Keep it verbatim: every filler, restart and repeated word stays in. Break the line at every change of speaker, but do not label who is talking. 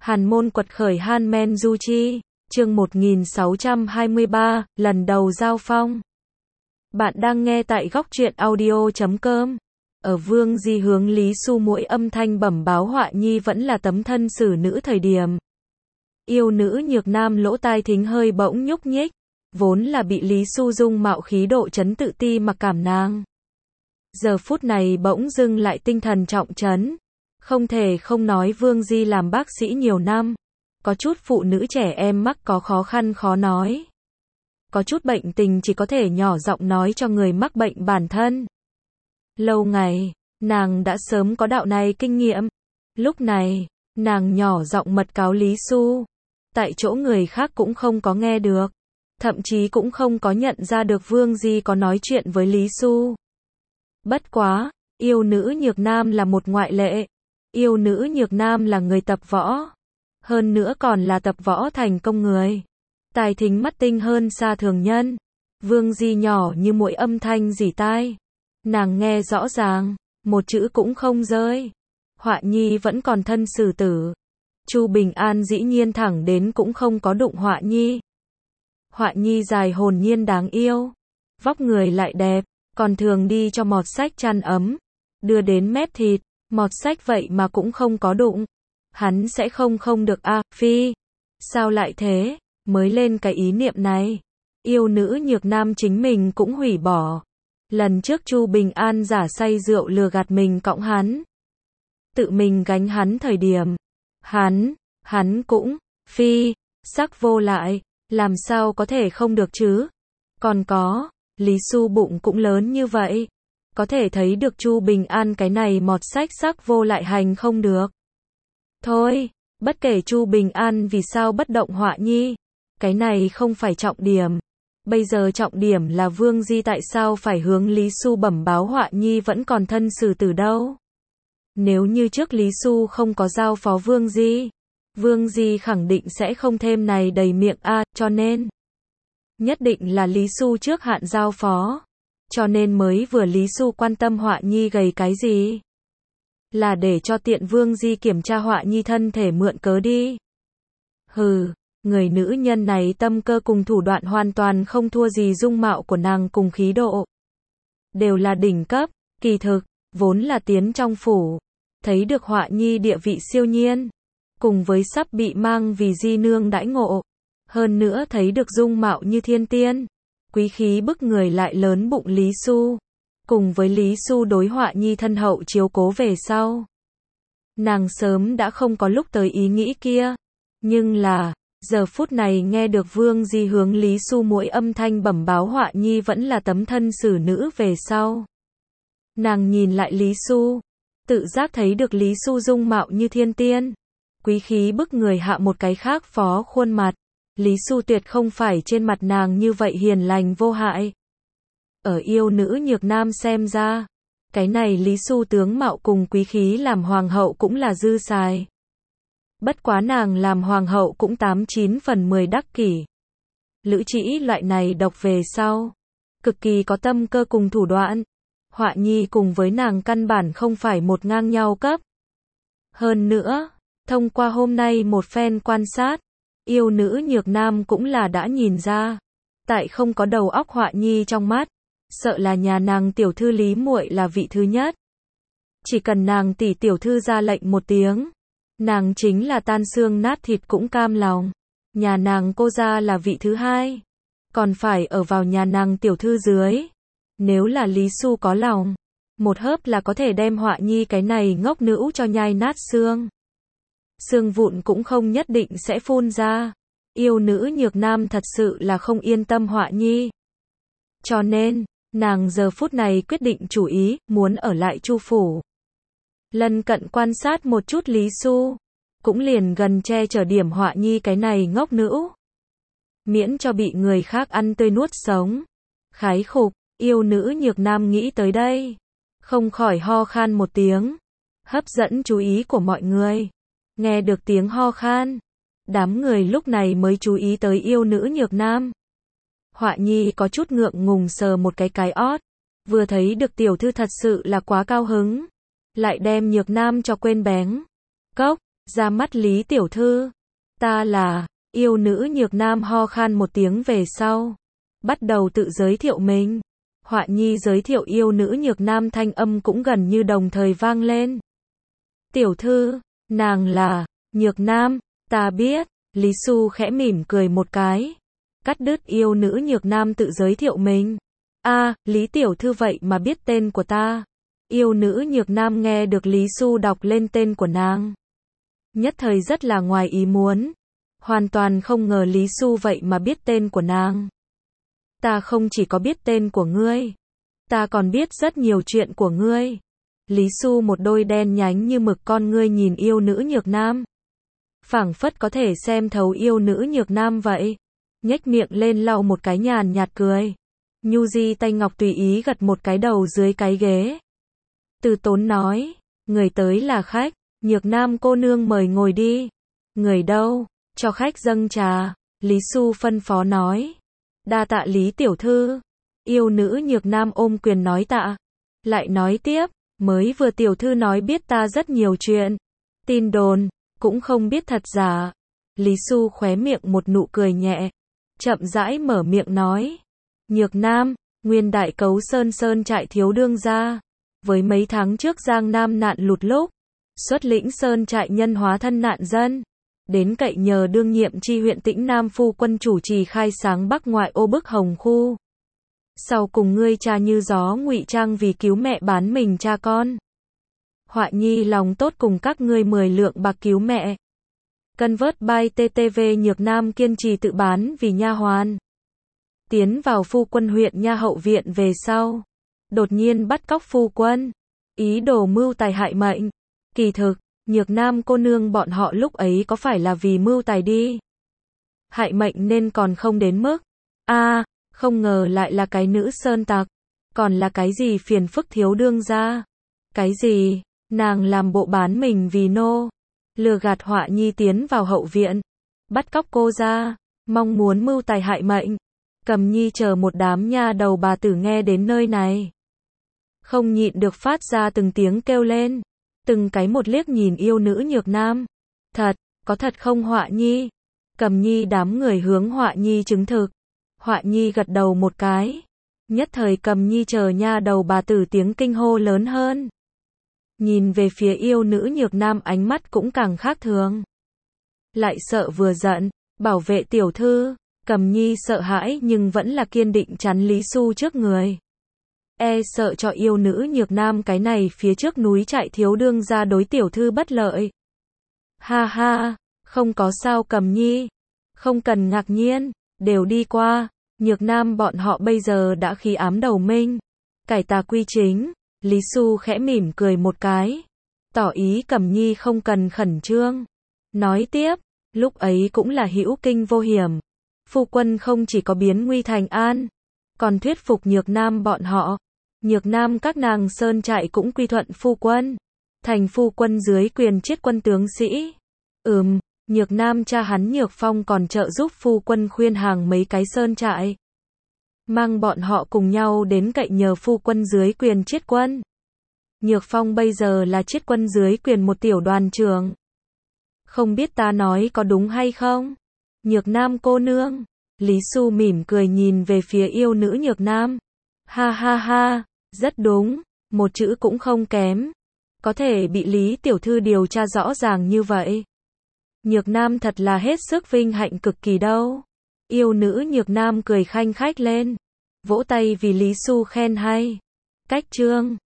Hàn môn quật khởi Han Men Du Chi, chương một nghìn sáu trăm hai mươi ba, lần đầu giao phong. Bạn đang nghe tại góc truyện audio chấm com. Ở Vương Di hướng Lý Xu mỗi âm thanh bẩm báo Họa Nhi vẫn là tấm thân xử nữ thời điểm. Yêu nữ Nhược Nam lỗ tai thính hơi bỗng nhúc nhích, vốn là bị Lý Xu dung mạo khí độ chấn tự ti mặc cảm nàng. Giờ phút này bỗng dưng lại tinh thần trọng trấn. Không thể không nói Vương Di làm bác sĩ nhiều năm. Có chút phụ nữ trẻ em mắc có khó khăn khó nói. Có chút bệnh tình chỉ có thể nhỏ giọng nói cho người mắc bệnh bản thân. Lâu ngày, nàng đã sớm có đạo này kinh nghiệm. Lúc này, nàng nhỏ giọng mật cáo Lý Xu. Tại chỗ người khác cũng không có nghe được. Thậm chí cũng không có nhận ra được Vương Di có nói chuyện với Lý Xu. Bất quá, yêu nữ Nhược Nam là một ngoại lệ. Yêu nữ Nhược Nam là người tập võ. Hơn nữa còn là tập võ thành công người. Tài thính mắt tinh hơn xa thường nhân. Vương Di nhỏ như muội âm thanh rỉ tai. Nàng nghe rõ ràng, một chữ cũng không rơi. Họa Nhi vẫn còn thân xử tử. Chu Bình An dĩ nhiên thẳng đến cũng không có đụng Họa Nhi. Họa Nhi dài hồn nhiên đáng yêu. Vóc người lại đẹp, còn thường đi cho mọt sách chăn ấm. Đưa đến mép thịt. Mọt sách vậy mà cũng không có đụng. Hắn sẽ không không được a, à, phi. Sao lại thế? Mới lên cái ý niệm này. Yêu nữ Nhược Nam chính mình cũng hủy bỏ. Lần trước Chu Bình An giả say rượu lừa gạt mình cõng hắn. Tự mình gánh hắn thời điểm. Hắn, hắn cũng, phi, sắc vô lại. Làm sao có thể không được chứ? Còn có, Lý Xu bụng cũng lớn như vậy. Có thể thấy được Chu Bình An cái này mọt sách sắc vô lại hành không được. Thôi, bất kể Chu Bình An vì sao bất động Họa Nhi. Cái này không phải trọng điểm. Bây giờ trọng điểm là Vương Di tại sao phải hướng Lý Xu bẩm báo Họa Nhi vẫn còn thân xử tử đâu. Nếu như trước Lý Xu không có giao phó Vương Di, Vương Di khẳng định sẽ không thêm này đầy miệng a, à, cho nên nhất định là Lý Xu trước hạn giao phó. Cho nên mới vừa Lý Xu quan tâm Họa Nhi gầy cái gì. Là để cho tiện Vương Di kiểm tra Họa Nhi thân thể mượn cớ đi. Hừ, người nữ nhân này tâm cơ cùng thủ đoạn hoàn toàn không thua gì dung mạo của nàng cùng khí độ. Đều là đỉnh cấp, kỳ thực, vốn là tiến trong phủ. Thấy được Họa Nhi địa vị siêu nhiên. Cùng với sắp bị mang vì di nương đãi ngộ. Hơn nữa thấy được dung mạo như thiên tiên. Quý khí bức người lại lớn bụng Lý Xu. Cùng với Lý Xu đối Họa Nhi thân hậu chiếu cố về sau. Nàng sớm đã không có lúc tới ý nghĩ kia. Nhưng là, giờ phút này nghe được Vương Di hướng Lý Xu mỗi âm thanh bẩm báo Họa Nhi vẫn là tấm thân xử nữ về sau. Nàng nhìn lại Lý Xu. Tự giác thấy được Lý Xu dung mạo như thiên tiên. Quý khí bức người hạ một cái khác phó khuôn mặt. Lý Xu tuyệt không phải trên mặt nàng như vậy hiền lành vô hại. Ở yêu nữ Nhược Nam xem ra, cái này Lý Xu tướng mạo cùng quý khí làm hoàng hậu cũng là dư xài. Bất quá nàng làm hoàng hậu cũng tám chín phần mười đắc kỷ. Lữ Trĩ loại này độc về sau, cực kỳ có tâm cơ cùng thủ đoạn. Họa Nhi cùng với nàng căn bản không phải một ngang nhau cấp. Hơn nữa, thông qua hôm nay một phen quan sát, yêu nữ Nhược Nam cũng là đã nhìn ra. Tại không có đầu óc Họa Nhi trong mắt, sợ là nhà nàng tiểu thư Lý muội là vị thứ nhất. Chỉ cần nàng tỷ tiểu thư ra lệnh một tiếng, nàng chính là tan xương nát thịt cũng cam lòng. Nhà nàng cô gia là vị thứ hai, còn phải ở vào nhà nàng tiểu thư dưới. Nếu là Lý Xu có lòng, một hớp là có thể đem Họa Nhi cái này ngốc nữ cho nhai nát xương. Xương vụn cũng không nhất định sẽ phun ra. Yêu nữ Nhược Nam thật sự là không yên tâm Họa Nhi. Cho nên, nàng giờ phút này quyết định chủ ý, muốn ở lại Chu phủ. Lần cận quan sát một chút Lý Xu, cũng liền gần che chở điểm Họa Nhi cái này ngốc nữ. Miễn cho bị người khác ăn tươi nuốt sống. Khái khục, yêu nữ Nhược Nam nghĩ tới đây. Không khỏi ho khan một tiếng. Hấp dẫn chú ý của mọi người. Nghe được tiếng ho khan, đám người lúc này mới chú ý tới yêu nữ Nhược Nam. Họa Nhi có chút ngượng ngùng sờ một cái cái ót. Vừa thấy được tiểu thư thật sự là quá cao hứng. Lại đem Nhược Nam cho quên bén. Cốc, Ra mắt Lý tiểu thư. Ta là, yêu nữ Nhược Nam ho khan một tiếng về sau. Bắt đầu tự giới thiệu mình. Họa nhi giới thiệu yêu nữ Nhược Nam thanh âm cũng gần như đồng thời vang lên. Tiểu thư, nàng là, Nhược Nam, ta biết. Lý Xu khẽ mỉm cười một cái. Cắt đứt yêu nữ Nhược Nam tự giới thiệu mình. A, Lý tiểu thư vậy mà biết tên của ta. Yêu nữ Nhược Nam nghe được Lý Xu đọc lên tên của nàng. Nhất thời rất là ngoài ý muốn. Hoàn toàn không ngờ Lý Xu vậy mà biết tên của nàng. Ta không chỉ có biết tên của ngươi. Ta còn biết rất nhiều chuyện của ngươi. Lý Xu một đôi đen nhánh như mực con ngươi nhìn yêu nữ Nhược Nam. Phảng phất có thể xem thấu yêu nữ Nhược Nam vậy. Nhếch miệng lên lau một cái nhàn nhạt cười. Nhu Di tay ngọc tùy ý gật một cái đầu dưới cái ghế. Từ Tốn nói, người tới là khách, Nhược Nam cô nương mời ngồi đi. Người đâu, cho khách dâng trà. Lý Xu phân phó nói. Đa tạ Lý tiểu thư. Yêu nữ Nhược Nam ôm quyền nói tạ. Lại nói tiếp, mới vừa tiểu thư nói biết ta rất nhiều chuyện. Tin đồn, cũng không biết thật giả. Lý Xu khóe miệng một nụ cười nhẹ. Chậm rãi mở miệng nói. Nhược Nam, nguyên đại cấu sơn sơn trại thiếu đương gia. Với mấy tháng trước Giang Nam nạn lụt lúc. Xuất lĩnh sơn trại nhân hóa thân nạn dân. Đến cậy nhờ đương nhiệm chi huyện Tĩnh Nam phu quân chủ trì khai sáng Bắc ngoại ô bức hồng khu. Sau cùng ngươi cha như gió ngụy trang vì cứu mẹ bán mình cha con. Họa nhi lòng tốt cùng các ngươi mười lượng bạc cứu mẹ. Convert by tê tê vê Nhược Nam kiên trì tự bán vì nha hoàn. Tiến vào phu quân huyện nha hậu viện về sau. Đột nhiên bắt cóc phu quân. Ý đồ mưu tài hại mệnh. Kỳ thực, Nhược Nam cô nương bọn họ lúc ấy có phải là vì mưu tài đi. Hại mệnh nên còn không đến mức. A, à, không ngờ lại là cái nữ sơn tặc. Còn là cái gì phiền phức thiếu đương gia. Cái gì, nàng làm bộ bán mình vì nô. Lừa gạt Họa nhi tiến vào hậu viện. Bắt cóc cô ra. Mong muốn mưu tài hại mệnh. Cầm nhi chờ một đám nha đầu bà tử nghe đến nơi này. Không nhịn được phát ra từng tiếng kêu lên. Từng cái một liếc nhìn yêu nữ Nhược Nam. Thật, có thật không Họa nhi? Cầm nhi đám người hướng Họa nhi chứng thực. Họa nhi gật đầu một cái. Nhất thời Cầm nhi chờ nha đầu bà tử tiếng kinh hô lớn hơn. Nhìn về phía yêu nữ Nhược Nam ánh mắt cũng càng khác thường. Lại sợ vừa giận, bảo vệ tiểu thư. Cầm nhi sợ hãi nhưng vẫn là kiên định chắn Lý Xu trước người. E sợ cho yêu nữ Nhược Nam cái này phía trước núi chạy thiếu đương ra đối tiểu thư bất lợi. Ha ha, không có sao Cầm nhi. Không cần ngạc nhiên, đều đi qua. Nhược Nam bọn họ bây giờ đã khí ám đầu minh. Cải tà quy chính. Lý Xu khẽ mỉm cười một cái. Tỏ ý Cầm nhi không cần khẩn trương. Nói tiếp, lúc ấy cũng là hữu kinh vô hiểm. Phu quân không chỉ có biến nguy thành an. Còn thuyết phục Nhược Nam bọn họ. Nhược Nam các nàng sơn trại cũng quy thuận phu quân. Thành phu quân dưới quyền chiết quân tướng sĩ. Ừm, Nhược Nam cha hắn Nhược Phong còn trợ giúp phu quân khuyên hàng mấy cái sơn trại. Mang bọn họ cùng nhau đến cậy nhờ phu quân dưới quyền chiết quân. Nhược Phong bây giờ là chiết quân dưới quyền một tiểu đoàn trưởng. Không biết ta nói có đúng hay không? Nhược Nam cô nương. Lý Xu mỉm cười nhìn về phía yêu nữ Nhược Nam. Ha ha ha, rất đúng, một chữ cũng không kém. Có thể bị Lý tiểu thư điều tra rõ ràng như vậy. Nhược Nam thật là hết sức vinh hạnh cực kỳ đâu. Yêu nữ Nhược Nam cười khanh khách lên. Vỗ tay vì Lý Xu khen hay. Cách chương